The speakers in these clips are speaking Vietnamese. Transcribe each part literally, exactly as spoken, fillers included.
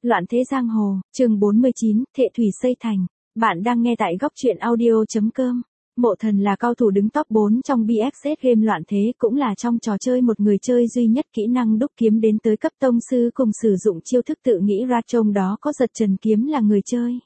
Loạn thế giang hồ, chương bốn mươi chín, Thệ thủy xây thành. Bạn đang nghe tại góc truyện audio.com. Mộ Thần là cao thủ đứng top bốn trong bê ép ét game loạn thế, cũng là trong trò chơi một người chơi duy nhất kỹ năng đúc kiếm đến tới cấp tông sư cùng sử dụng chiêu thức tự nghĩ ra, trong đó có giật trần kiếm là người chơi.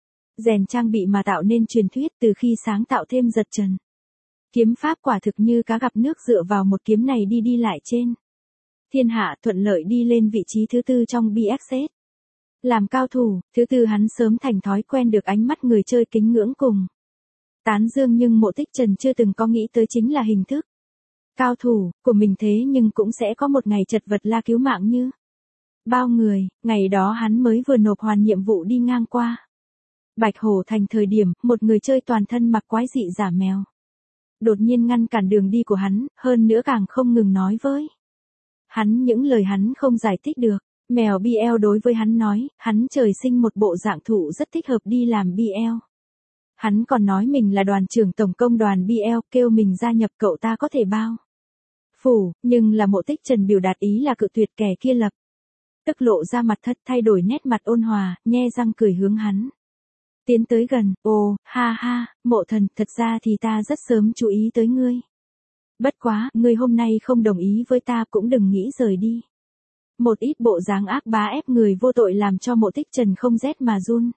Rèn trang bị mà tạo nên truyền thuyết từ khi sáng tạo thêm giật trần. Kiếm pháp quả thực như cá gặp nước, dựa vào một kiếm này đi đi lại trên thiên hạ, thuận lợi đi lên vị trí thứ tư trong bê ép ét. Làm cao thủ, thứ tư hắn sớm thành thói quen được ánh mắt người chơi kính ngưỡng cùng tán dương, nhưng Mộ Tích Trần chưa từng có nghĩ tới chính là hình thức cao thủ của mình, thế nhưng cũng sẽ có một ngày chật vật la cứu mạng như bao người. Ngày đó hắn mới vừa nộp hoàn nhiệm vụ đi ngang qua Bạch Hổ Thành, thời điểm một người chơi toàn thân mặc quái dị giả mèo đột nhiên ngăn cản đường đi của hắn, hơn nữa càng không ngừng nói với hắn những lời hắn không giải thích được. Mèo bê lờ đối với hắn nói, hắn trời sinh một bộ dạng thụ rất thích hợp đi làm bê lờ. Hắn còn nói mình là đoàn trưởng tổng công đoàn bê lờ, kêu mình gia nhập cậu ta có thể bao phủ, nhưng là Mộ Tích Trần biểu đạt ý là cự tuyệt. Kẻ kia lập tức lộ ra mặt thật, thay đổi nét mặt ôn hòa, nhe răng cười hướng hắn tiến tới gần. Ồ, ha ha, Mộ Thần, thật ra thì ta rất sớm chú ý tới ngươi. Bất quá, ngươi hôm nay không đồng ý với ta cũng đừng nghĩ rời đi. Một ít bộ dáng ác bá ép người vô tội làm cho Mộ Tích Trần không rét mà run.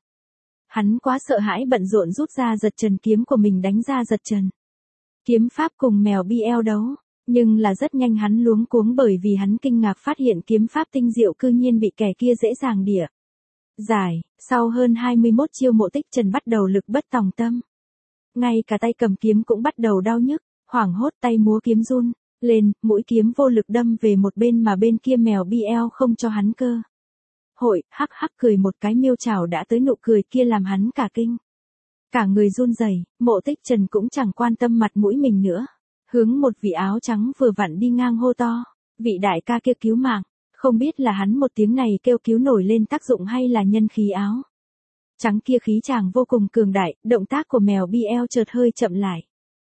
Hắn quá sợ hãi, bận rộn rút ra giật trần kiếm của mình đánh ra giật trần kiếm pháp cùng mèo bê lờ đấu, nhưng là rất nhanh hắn luống cuống, bởi vì hắn kinh ngạc phát hiện kiếm pháp tinh diệu cư nhiên bị kẻ kia dễ dàng đỉa giải. Sau hơn hai mươi mốt chiêu, Mộ Tích Trần bắt đầu lực bất tòng tâm, ngay cả tay cầm kiếm cũng bắt đầu đau nhức, hoảng hốt tay múa kiếm run lên, mũi kiếm vô lực đâm về một bên, mà bên kia mèo bê lờ không cho hắn cơ hội, hắc hắc cười một cái, miêu chảo đã tới, nụ cười kia làm hắn cả kinh, cả người run rẩy. Mộ Tích Trần cũng chẳng quan tâm mặt mũi mình nữa, hướng một vị áo trắng vừa vặn đi ngang hô to, vị đại ca kia cứu mạng. Không biết là hắn một tiếng này kêu cứu nổi lên tác dụng hay là nhân khí áo trắng kia khí chàng vô cùng cường đại, động tác của mèo bê lờ chợt hơi chậm lại.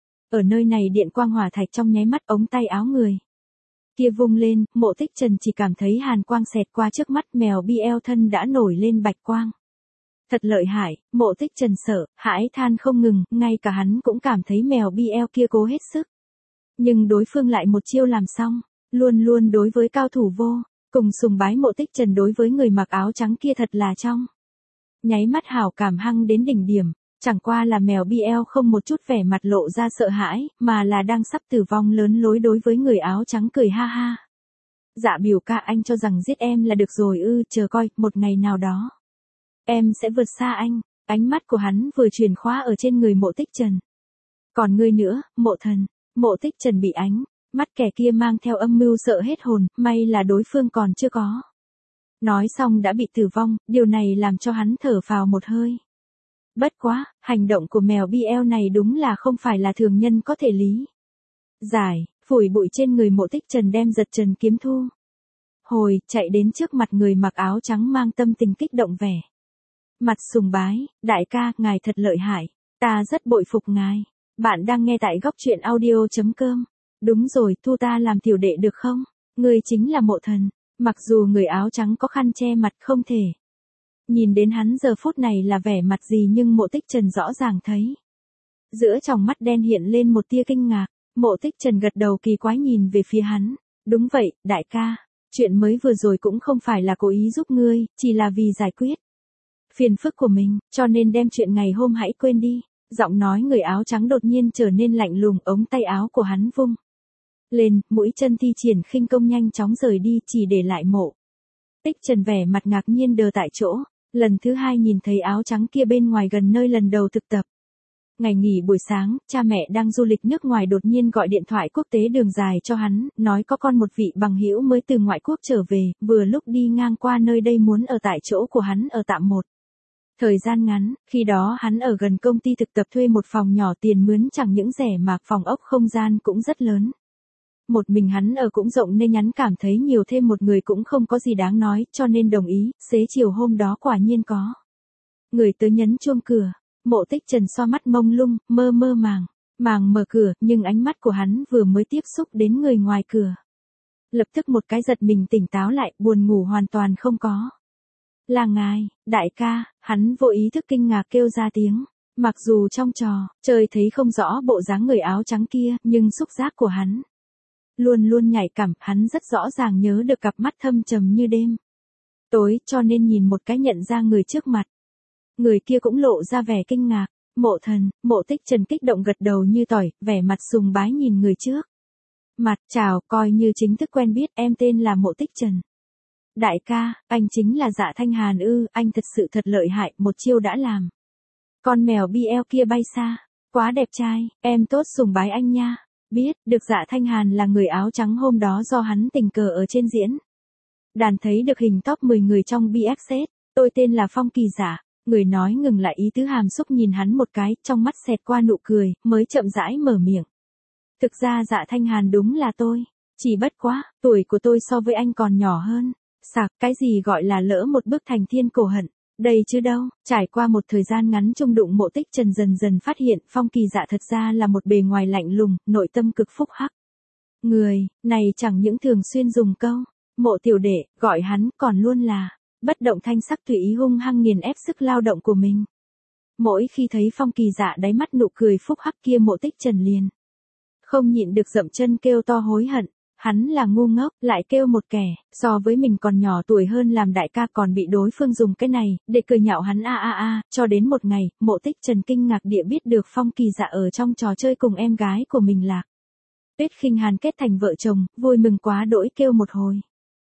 Ở nơi này điện quang hỏa thạch trong nháy mắt, ống tay áo người kia vung lên, Mộ Tích Trần chỉ cảm thấy hàn quang xẹt qua trước mắt, mèo bê lờ thân đã nổi lên bạch quang. Thật lợi hại, Mộ Tích Trần sợ hãi than không ngừng, ngay cả hắn cũng cảm thấy mèo bê lờ kia cố hết sức. Nhưng đối phương lại một chiêu làm xong, luôn luôn đối với cao thủ vô cùng sùng bái. Mộ Tích Trần đối với người mặc áo trắng kia thật là trong nháy mắt hảo cảm hăng đến đỉnh điểm. Chẳng qua là mèo bê lờ không một chút vẻ mặt lộ ra sợ hãi, mà là đang sắp tử vong lớn lối đối với người áo trắng cười ha ha. Dạ biểu ca, anh cho rằng giết em là được rồi ư? Chờ coi, một ngày nào đó em sẽ vượt xa anh. Ánh mắt của hắn vừa truyền khóa ở trên người Mộ Tích Trần. Còn ngươi nữa, Mộ Thần. Mộ Tích Trần bị ánh mắt kẻ kia mang theo âm mưu sợ hết hồn, may là đối phương còn chưa có nói xong đã bị tử vong, điều này làm cho hắn thở phào một hơi. Bất quá, hành động của mèo bê lờ này đúng là không phải là thường nhân có thể lý giải. Phủi bụi trên người, Mộ Tích Trần đem giật trần kiếm thu hồi, chạy đến trước mặt người mặc áo trắng, mang tâm tình kích động, vẻ mặt sùng bái. Đại ca, ngài thật lợi hại, ta rất bội phục ngài. Bạn đang nghe tại góc truyện audio.com. Đúng rồi, thu ta làm tiểu đệ được không? Ngươi chính là Mộ Thần. Mặc dù người áo trắng có khăn che mặt, không thể nhìn đến hắn giờ phút này là vẻ mặt gì, nhưng Mộ Tích Trần rõ ràng thấy giữa tròng mắt đen hiện lên một tia kinh ngạc. Mộ Tích Trần gật đầu kỳ quái nhìn về phía hắn. Đúng vậy, đại ca, chuyện mới vừa rồi cũng không phải là cố ý giúp ngươi, chỉ là vì giải quyết phiền phức của mình, cho nên đem chuyện ngày hôm hãy quên đi. Giọng nói người áo trắng đột nhiên trở nên lạnh lùng, ống tay áo của hắn vung lên, mũi chân thi triển khinh công nhanh chóng rời đi, chỉ để lại Mộ Tích Trần vẻ mặt ngạc nhiên đờ tại chỗ. Lần thứ hai nhìn thấy áo trắng kia bên ngoài gần nơi lần đầu thực tập. Ngày nghỉ buổi sáng, cha mẹ đang du lịch nước ngoài đột nhiên gọi điện thoại quốc tế đường dài cho hắn, nói có con một vị bằng hữu mới từ ngoại quốc trở về, vừa lúc đi ngang qua nơi đây muốn ở tại chỗ của hắn ở tạm một thời gian ngắn. Khi đó hắn ở gần công ty thực tập thuê một phòng nhỏ, tiền mướn chẳng những rẻ mà phòng ốc không gian cũng rất lớn. Một mình hắn ở cũng rộng nên hắn cảm thấy nhiều thêm một người cũng không có gì đáng nói, cho nên đồng ý. Xế chiều hôm đó quả nhiên có người tới nhấn chuông cửa. Mộ Tích Trần xoa mắt mông lung, mơ mơ màng màng mở cửa, nhưng ánh mắt của hắn vừa mới tiếp xúc đến người ngoài cửa, lập tức một cái giật mình tỉnh táo lại, buồn ngủ hoàn toàn không có. Là ngài, đại ca, hắn vô ý thức kinh ngạc kêu ra tiếng. Mặc dù trong trò, chơi thấy không rõ bộ dáng người áo trắng kia, nhưng xúc giác của hắn luôn luôn nhạy cảm, hắn rất rõ ràng nhớ được cặp mắt thâm trầm như đêm tối, cho nên nhìn một cái nhận ra người trước mặt. Người kia cũng lộ ra vẻ kinh ngạc. Mộ Thần, Mộ Tích Trần kích động gật đầu như tỏi, vẻ mặt sùng bái nhìn người trước mặt. Chào, coi như chính thức quen biết, em tên là Mộ Tích Trần. Đại ca, anh chính là Dạ Thanh Hàn ư? Anh thật sự thật lợi hại, một chiêu đã làm con mèo bi eo kia bay xa. Quá đẹp trai, em tốt, sùng bái anh nha. Biết được Dạ Thanh Hàn là người áo trắng hôm đó do hắn tình cờ ở trên diễn đàn thấy được hình top mười người trong bê ép ét. Tôi tên là Phong Kỳ Dạ. Người nói ngừng lại ý tứ hàm xúc nhìn hắn một cái, trong mắt xẹt qua nụ cười, mới chậm rãi mở miệng. Thực ra Dạ Thanh Hàn đúng là tôi. Chỉ bất quá, tuổi của tôi so với anh còn nhỏ hơn. Sạc, cái gì gọi là lỡ một bước thành thiên cổ hận. Đây chứ đâu. Trải qua một thời gian ngắn chung đụng, Mộ Tích Trần dần dần phát hiện Phong Kỳ Dạ thật ra là một bề ngoài lạnh lùng, nội tâm cực phúc hắc. Người này chẳng những thường xuyên dùng câu Mộ tiểu đệ, gọi hắn còn luôn là bất động thanh sắc tùy ý hung hăng nghiền ép sức lao động của mình. Mỗi khi thấy Phong Kỳ Dạ đáy mắt nụ cười phúc hắc kia, Mộ Tích Trần liền không nhịn được dậm chân kêu to hối hận. Hắn là ngu ngốc, lại kêu một kẻ so với mình còn nhỏ tuổi hơn làm đại ca, còn bị đối phương dùng cái này để cười nhạo hắn a a a, cho đến một ngày, Mộ Tích Trần kinh ngạc địa biết được Phong Kỳ Dạ ở trong trò chơi cùng em gái của mình Lạc Tuyết Khinh Hàn kết thành vợ chồng, vui mừng quá đỗi kêu một hồi.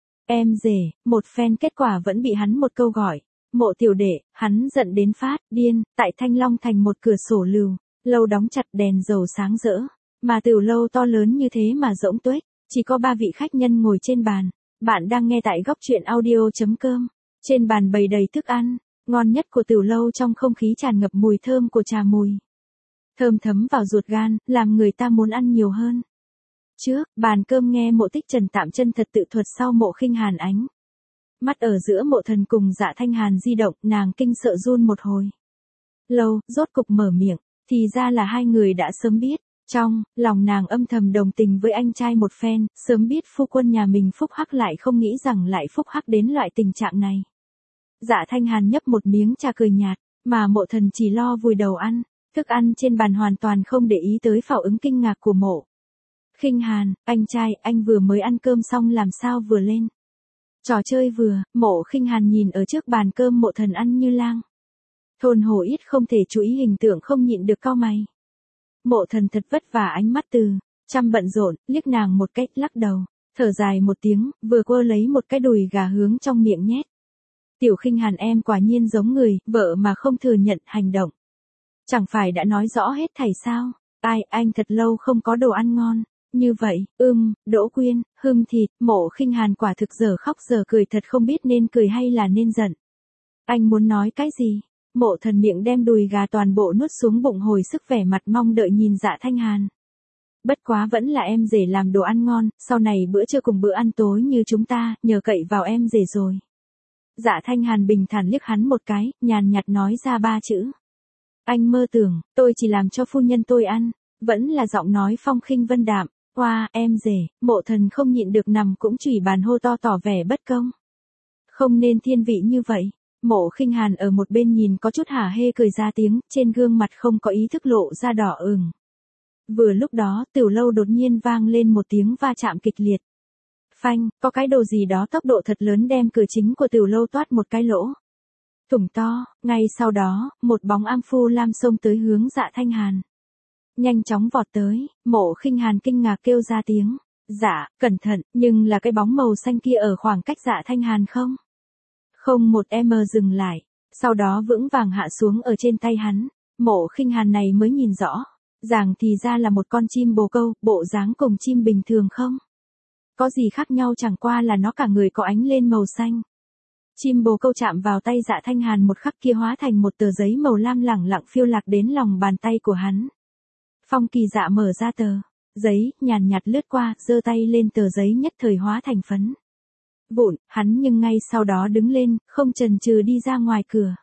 Em rể, một phen kết quả vẫn bị hắn một câu gọi Mộ tiểu đệ, hắn giận đến phát điên. Tại Thanh Long thành một cửa sổ lừu lâu đóng chặt, đèn dầu sáng rỡ, mà tửu lâu to lớn như thế mà rỗng tuếch, chỉ có ba vị khách nhân ngồi trên bàn. Bạn đang nghe tại góc truyện audio chấm com. Trên bàn bày đầy thức ăn ngon nhất của tửu lâu, trong không khí tràn ngập mùi thơm của trà mùi thơm thấm vào ruột gan, làm người ta muốn ăn nhiều hơn. Trước bàn cơm nghe Mộ Tích Trần tạm chân thật tự thuật sau Mộ Khinh Hàn ánh mắt ở giữa Mộ Thần cùng Dạ Thanh Hàn di động, nàng kinh sợ run một hồi lâu, rốt cục mở miệng. Thì ra là hai người đã sớm biết. Trong lòng nàng âm thầm đồng tình với anh trai một phen, sớm biết phu quân nhà mình phúc hắc, lại không nghĩ rằng lại phúc hắc đến loại tình trạng này. Dạ Thanh Hàn nhấp một miếng trà cười nhạt, mà Mộ Thần chỉ lo vùi đầu ăn thức ăn trên bàn, hoàn toàn không để ý tới phản ứng kinh ngạc của Mộ Khinh Hàn. Anh trai, anh vừa mới ăn cơm xong làm sao vừa lên trò chơi vừa? Mộ Khinh Hàn nhìn ở trước bàn cơm Mộ Thần ăn như lang thôn hổ ít không thể chú ý hình tượng, không nhịn được cau mày. Mộ Thần thật vất vả, ánh mắt từ trăm bận rộn liếc nàng một cách, lắc đầu thở dài một tiếng, vừa quơ lấy một cái đùi gà hướng trong miệng nhét. Tiểu Khinh Hàn, em quả nhiên giống người vợ mà không thừa nhận hành động, chẳng phải đã nói rõ hết thảy sao? Ai, anh thật lâu không có đồ ăn ngon như vậy. Ưm, Đỗ Quyên, hương thịt. Mộ Khinh Hàn quả thực giờ khóc giờ cười, thật không biết nên cười hay là nên giận. Anh muốn nói cái gì? Mộ Thần miệng đem đùi gà toàn bộ nuốt xuống bụng, hồi sức vẻ mặt mong đợi nhìn Dạ Thanh Hàn. Bất quá vẫn là em rể làm đồ ăn ngon, sau này bữa trưa cùng bữa ăn tối như chúng ta, nhờ cậy vào em rể rồi. Dạ Thanh Hàn bình thản liếc hắn một cái, nhàn nhạt nói ra ba chữ. Anh mơ tưởng, tôi chỉ làm cho phu nhân tôi ăn. Vẫn là giọng nói phong khinh vân đạm. Oa, em rể. Mộ Thần không nhịn được nằm cũng chửi bàn hô to, tỏ vẻ bất công. Không nên thiên vị như vậy. Mộ Khinh Hàn ở một bên nhìn có chút hả hê cười ra tiếng, trên gương mặt không có ý thức lộ ra đỏ ửng. Vừa lúc đó, tửu lâu đột nhiên vang lên một tiếng va chạm kịch liệt. Phanh, có cái đồ gì đó tốc độ thật lớn đem cửa chính của tửu lâu toát một cái lỗ thủng to. Ngay sau đó, một bóng am phu lam xông tới hướng Dạ Thanh Hàn. Nhanh chóng vọt tới, Mộ Khinh Hàn kinh ngạc kêu ra tiếng. Dạ, cẩn thận, nhưng là cái bóng màu xanh kia ở khoảng cách Dạ Thanh Hàn không? Không một em dừng lại, sau đó vững vàng hạ xuống ở trên tay hắn. Mộ Khinh Hàn này mới nhìn rõ, rằng thì ra là một con chim bồ câu, bộ dáng cùng chim bình thường không có gì khác nhau, chẳng qua là nó cả người có ánh lên màu xanh. Chim bồ câu chạm vào tay Dạ Thanh Hàn một khắc kia hóa thành một tờ giấy màu lam lẳng lặng phiêu lạc đến lòng bàn tay của hắn. Phong Kỳ Dạ mở ra tờ giấy, nhàn nhạt lướt qua, giơ tay lên, tờ giấy nhất thời hóa thành phấn vụn, hắn nhưng ngay sau đó đứng lên, không chần chừ đi ra ngoài cửa.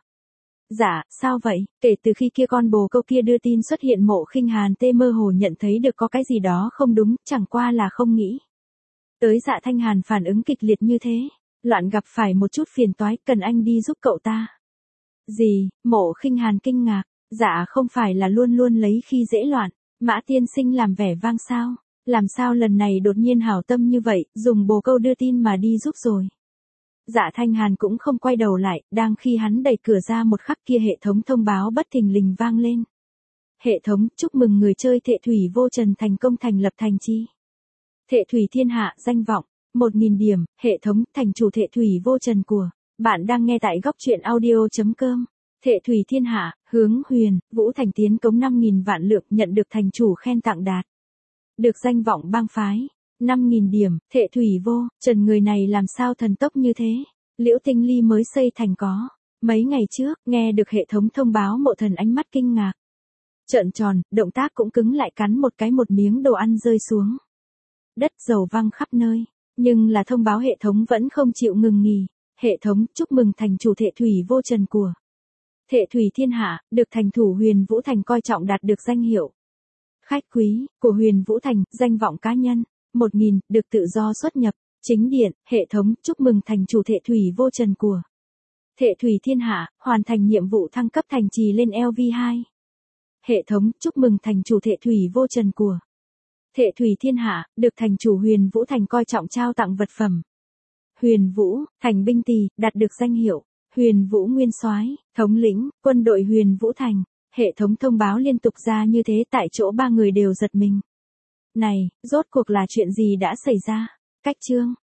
Dạ, sao vậy? Kể từ khi kia con bồ câu kia đưa tin xuất hiện, Mộ Khinh Hàn tê mơ hồ nhận thấy được có cái gì đó không đúng, chẳng qua là không nghĩ tới Dạ Thanh Hàn phản ứng kịch liệt như thế. Loạn gặp phải một chút phiền toái, cần anh đi giúp cậu ta. Gì? Mộ Khinh Hàn kinh ngạc. Dạ không phải là luôn luôn lấy khi dễ loạn. Mã tiên sinh làm vẻ vang sao? Làm sao lần này đột nhiên hảo tâm như vậy, dùng bồ câu đưa tin mà đi giúp rồi. Dạ Thanh Hàn cũng không quay đầu lại, đang khi hắn đẩy cửa ra một khắc kia hệ thống thông báo bất thình lình vang lên. Hệ thống, chúc mừng người chơi Thệ Thủy Vô Trần thành công thành lập thành chi. Thệ Thủy Thiên Hạ, danh vọng, một nghìn điểm, hệ thống, thành chủ Thệ Thủy Vô Trần của. Bạn đang nghe tại góc truyện audio.com. Thệ Thủy Thiên Hạ, hướng Huyền, Vũ Thành tiến cống năm nghìn vạn lượng nhận được thành chủ khen tặng đạt. Được danh vọng bang phái. năm nghìn điểm, Thệ Thủy Vô, Trần người này làm sao thần tốc như thế? Liễu Tinh Ly mới xây thành có. Mấy ngày trước, nghe được hệ thống thông báo Mộ Thần ánh mắt kinh ngạc. Trợn tròn, động tác cũng cứng lại cắn một cái một miếng đồ ăn rơi xuống. Đất dầu văng khắp nơi, nhưng là thông báo hệ thống vẫn không chịu ngừng nghỉ. Hệ thống, chúc mừng thành chủ Thệ Thủy Vô Trần của. Thệ Thủy Thiên Hạ, được thành thủ Huyền Vũ Thành coi trọng đạt được danh hiệu. Khách quý, của Huyền Vũ Thành, danh vọng cá nhân. một nghìn, được tự do xuất nhập, chính điện, hệ thống, chúc mừng thành chủ Thệ Thủy Vô Trần của. Thệ Thủy Thiên Hạ, hoàn thành nhiệm vụ thăng cấp thành trì lên L V hai. Hệ thống, chúc mừng thành chủ Thệ Thủy Vô Trần của. Thệ Thủy Thiên Hạ, được thành chủ Huyền Vũ Thành coi trọng trao tặng vật phẩm. Huyền Vũ, thành binh tỳ, đạt được danh hiệu. Huyền Vũ Nguyên Soái, thống lĩnh, quân đội Huyền Vũ Thành. Hệ thống thông báo liên tục ra như thế tại chỗ ba người đều giật mình. Này, rốt cuộc là chuyện gì đã xảy ra? Cách chương.